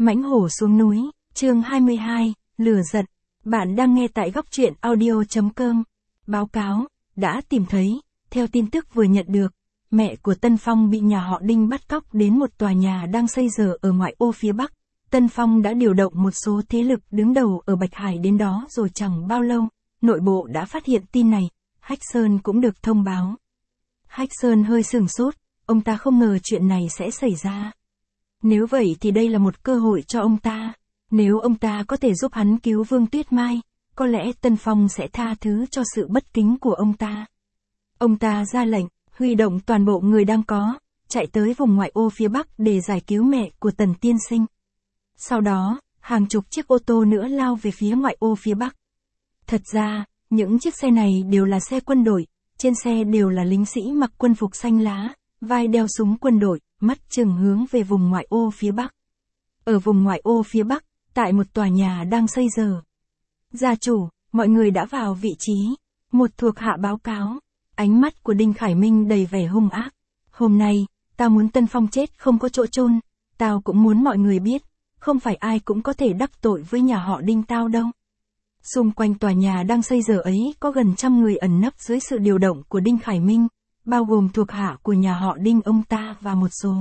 Mãnh hổ xuống núi, chương 22, lửa giận. Bạn đang nghe tại góc truyện audio.com. Báo cáo, đã tìm thấy, theo tin tức vừa nhận được, mẹ của Tân Phong bị nhà họ Đinh bắt cóc đến một tòa nhà đang xây dở ở ngoại ô phía Bắc. Tân Phong đã điều động một số thế lực đứng đầu ở Bạch Hải đến đó rồi chẳng bao lâu, nội bộ đã phát hiện tin này, Hách Sơn cũng được thông báo. Hách Sơn hơi sửng sốt, ông ta không ngờ chuyện này sẽ xảy ra. Nếu vậy thì đây là một cơ hội cho ông ta. Nếu ông ta có thể giúp hắn cứu Vương Tuyết Mai, có lẽ Tân Phong sẽ tha thứ cho sự bất kính của ông ta. Ông ta ra lệnh, huy động toàn bộ người đang có, chạy tới vùng ngoại ô phía Bắc để giải cứu mẹ của Tần tiên sinh. Sau đó, hàng chục chiếc ô tô nữa lao về phía ngoại ô phía Bắc. Thật ra, những chiếc xe này đều là xe quân đội, trên xe đều là lính sĩ mặc quân phục xanh lá, vai đeo súng quân đội, mắt chừng hướng về vùng ngoại ô phía Bắc. Ở vùng ngoại ô phía Bắc, tại một tòa nhà đang xây dở. Gia chủ, mọi người đã vào vị trí. Một thuộc hạ báo cáo. Ánh mắt của Đinh Khải Minh đầy vẻ hung ác. Hôm nay, tao muốn Tân Phong chết không có chỗ chôn. Tao cũng muốn mọi người biết, không phải ai cũng có thể đắc tội với nhà họ Đinh tao đâu. Xung quanh tòa nhà đang xây dở ấy có gần 100 người ẩn nấp dưới sự điều động của Đinh Khải Minh, bao gồm thuộc hạ của nhà họ Đinh ông ta và một số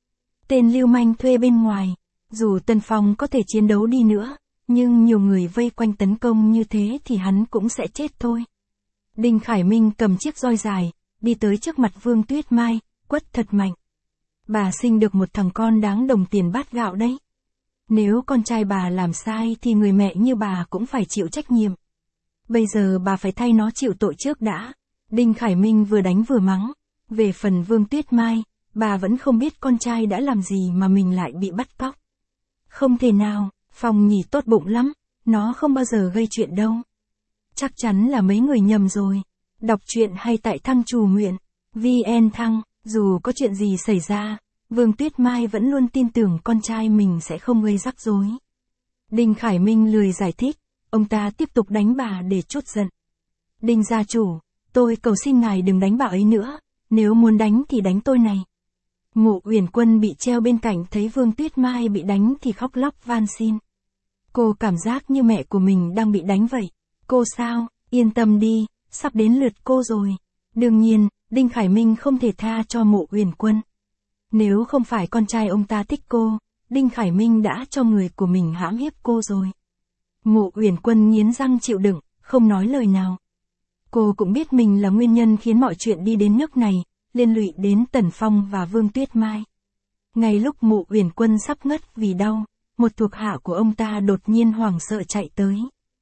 tên lưu manh thuê bên ngoài. Dù Tân Phong có thể chiến đấu đi nữa, nhưng nhiều người vây quanh tấn công như thế thì hắn cũng sẽ chết thôi. Đinh Khải Minh cầm chiếc roi dài, đi tới trước mặt Vương Tuyết Mai, quất thật mạnh. Bà sinh được một thằng con đáng đồng tiền bát gạo đấy. Nếu con trai bà làm sai thì người mẹ như bà cũng phải chịu trách nhiệm. Bây giờ bà phải thay nó chịu tội trước đã. Đinh Khải Minh vừa đánh vừa mắng. Về phần Vương Tuyết Mai, bà vẫn không biết con trai đã làm gì mà mình lại bị bắt cóc. Không thể nào, Phong Nhỉ tốt bụng lắm, nó không bao giờ gây chuyện đâu. Chắc chắn là mấy người nhầm rồi. Đọc truyện hay tại Thăng Trù Nguyện, VN Thăng, dù có chuyện gì xảy ra, Vương Tuyết Mai vẫn luôn tin tưởng con trai mình sẽ không gây rắc rối. Đinh Khải Minh lười giải thích, ông ta tiếp tục đánh bà để trút giận. Đinh gia chủ, tôi cầu xin ngài đừng đánh bà ấy nữa, nếu muốn đánh thì đánh tôi này. Mộ Uyển Quân bị treo bên cạnh thấy Vương Tuyết Mai bị đánh thì khóc lóc van xin. Cô cảm giác như mẹ của mình đang bị đánh vậy. Cô sao, yên tâm đi, sắp đến lượt cô rồi. Đương nhiên, Đinh Khải Minh không thể tha cho Mộ Uyển Quân. Nếu không phải con trai ông ta thích cô, Đinh Khải Minh đã cho người của mình hãm hiếp cô rồi. Mộ Uyển Quân nghiến răng chịu đựng, không nói lời nào. Cô cũng biết mình là nguyên nhân khiến mọi chuyện đi đến nước này, liên lụy đến Tần Phong và Vương Tuyết Mai. Ngay lúc Mộ Uyển Quân sắp ngất vì đau, một thuộc hạ của ông ta đột nhiên hoảng sợ chạy tới.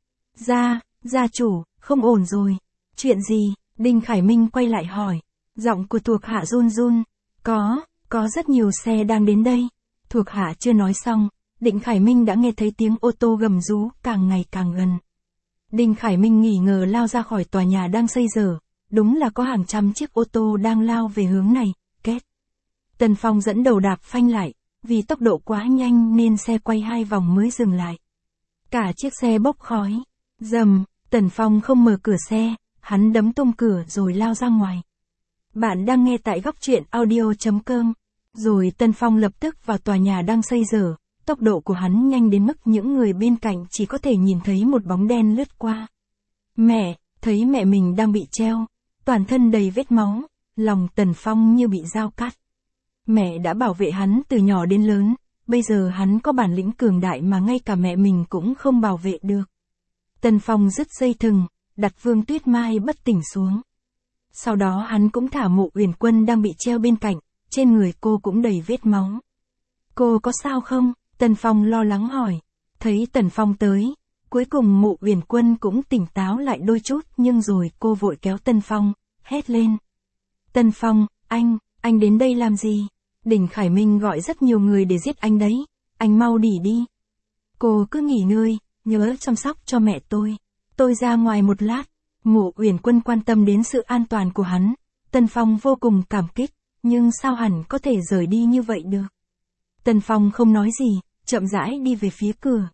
Gia chủ, không ổn rồi. Chuyện gì? Đinh Khải Minh quay lại hỏi. Giọng của thuộc hạ run run. Có rất nhiều xe đang đến đây. Thuộc hạ chưa nói xong, Đinh Khải Minh đã nghe thấy tiếng ô tô gầm rú càng ngày càng gần. Đinh Khải Minh nghi ngờ lao ra khỏi tòa nhà đang xây dở. Đúng là có hàng trăm chiếc ô tô đang lao về hướng này, két. Tần Phong dẫn đầu đạp phanh lại, vì tốc độ quá nhanh nên xe quay 2 vòng mới dừng lại. Cả chiếc xe bốc khói. Rầm, Tần Phong không mở cửa xe, hắn đấm tung cửa rồi lao ra ngoài. Bạn đang nghe tại góc truyện audio.com. Rồi Tần Phong lập tức vào tòa nhà đang xây dở, tốc độ của hắn nhanh đến mức những người bên cạnh chỉ có thể nhìn thấy một bóng đen lướt qua. Mẹ, thấy mẹ mình đang bị treo, toàn thân đầy vết máu, lòng Tần Phong như bị dao cắt. Mẹ đã bảo vệ hắn từ nhỏ đến lớn, bây giờ hắn có bản lĩnh cường đại mà ngay cả mẹ mình cũng không bảo vệ được. Tần Phong dứt dây thừng, đặt Vương Tuyết Mai bất tỉnh xuống. Sau đó hắn cũng thả Mộ Uyển Quân đang bị treo bên cạnh, trên người cô cũng đầy vết máu. Cô có sao không? Tần Phong lo lắng hỏi. Thấy Tần Phong tới, cuối cùng Mộ Uyển Quân cũng tỉnh táo lại đôi chút nhưng rồi cô vội kéo Tần Phong, hét lên. Tần Phong, anh đến đây làm gì? Đinh Khải Minh gọi rất nhiều người để giết anh đấy, anh mau đi. Cô cứ nghỉ ngơi, nhớ chăm sóc cho mẹ tôi ra ngoài một lát. Mộ Uyển Quân quan tâm đến sự an toàn của hắn, Tần Phong vô cùng cảm kích, nhưng sao hẳn có thể rời đi như vậy được. Tần Phong không nói gì, chậm rãi đi về phía cửa.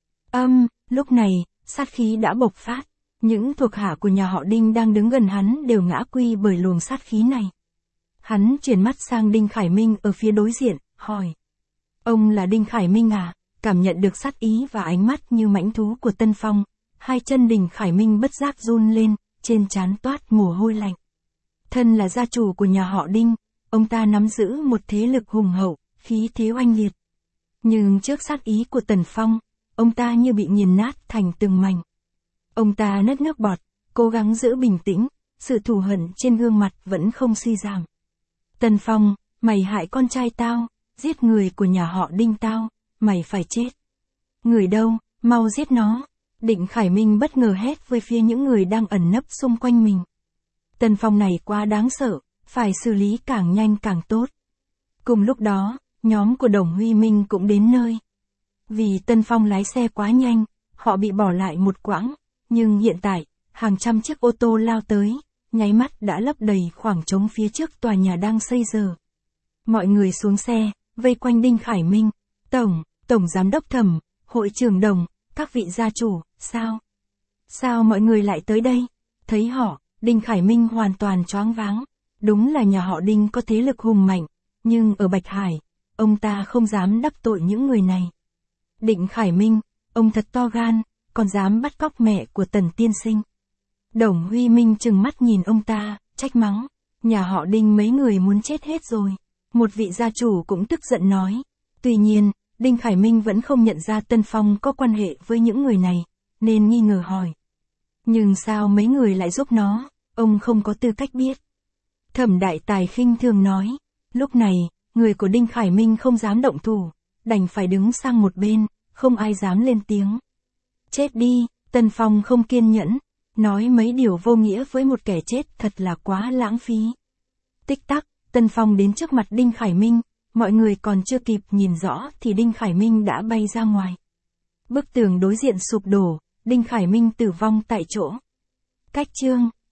Lúc này, sát khí đã bộc phát, những thuộc hạ của nhà họ Đinh đang đứng gần hắn đều ngã quy bởi luồng sát khí này. Hắn chuyển mắt sang Đinh Khải Minh ở phía đối diện, hỏi. Ông là Đinh Khải Minh à? cảm nhận được sát ý và ánh mắt như mãnh thú của Tân Phong, hai chân Đinh Khải Minh bất giác run lên, trên trán toát mồ hôi lạnh. Thân là gia chủ của nhà họ Đinh, ông ta nắm giữ một thế lực hùng hậu, khí thế oanh liệt. Nhưng trước sát ý của Tần Phong, ông ta như bị nghiền nát thành từng mảnh. Ông ta nứt nước bọt, cố gắng giữ bình tĩnh, sự thù hận trên gương mặt vẫn không suy giảm. Tần Phong, mày hại con trai tao, giết người của nhà họ Đinh tao, mày phải chết. Người đâu, mau giết nó. Đinh Khải Minh bất ngờ hét với phía những người đang ẩn nấp xung quanh mình. Tần Phong này quá đáng sợ, phải xử lý càng nhanh càng tốt. Cùng lúc đó, nhóm của Đồng Huy Minh cũng đến nơi. Vì Tần Phong lái xe quá nhanh, họ bị bỏ lại một quãng, nhưng hiện tại, hàng trăm chiếc ô tô lao tới, nháy mắt đã lấp đầy khoảng trống phía trước tòa nhà đang xây dở. Mọi người xuống xe, vây quanh Đinh Khải Minh, Tổng Giám đốc Thẩm, Hội trưởng Đồng, các vị gia chủ, sao mọi người lại tới đây? Thấy họ, Đinh Khải Minh hoàn toàn choáng váng. Đúng là nhà họ Đinh có thế lực hùng mạnh, nhưng ở Bạch Hải, ông ta không dám đắc tội những người này. Đinh Khải Minh, ông thật to gan, còn dám bắt cóc mẹ của Tần tiên sinh. Đồng Huy Minh trừng mắt nhìn ông ta, trách mắng, nhà họ Đinh mấy người muốn chết hết rồi. Một vị gia chủ cũng tức giận nói. Tuy nhiên, Đinh Khải Minh vẫn không nhận ra Tân Phong có quan hệ với những người này, nên nghi ngờ hỏi. Nhưng sao mấy người lại giúp nó, ông không có tư cách biết. Thẩm Đại Tài khinh thường nói. Lúc này, người của Đinh Khải Minh không dám động thủ, đành phải đứng sang một bên, không ai dám lên tiếng. Chết đi, Tân Phong không kiên nhẫn, nói mấy điều vô nghĩa với một kẻ chết thật là quá lãng phí. Tích tắc, Tân Phong đến trước mặt Đinh Khải Minh, mọi người còn chưa kịp nhìn rõ thì Đinh Khải Minh đã bay ra ngoài. Bức tường đối diện sụp đổ, Đinh Khải Minh tử vong tại chỗ. Cách chương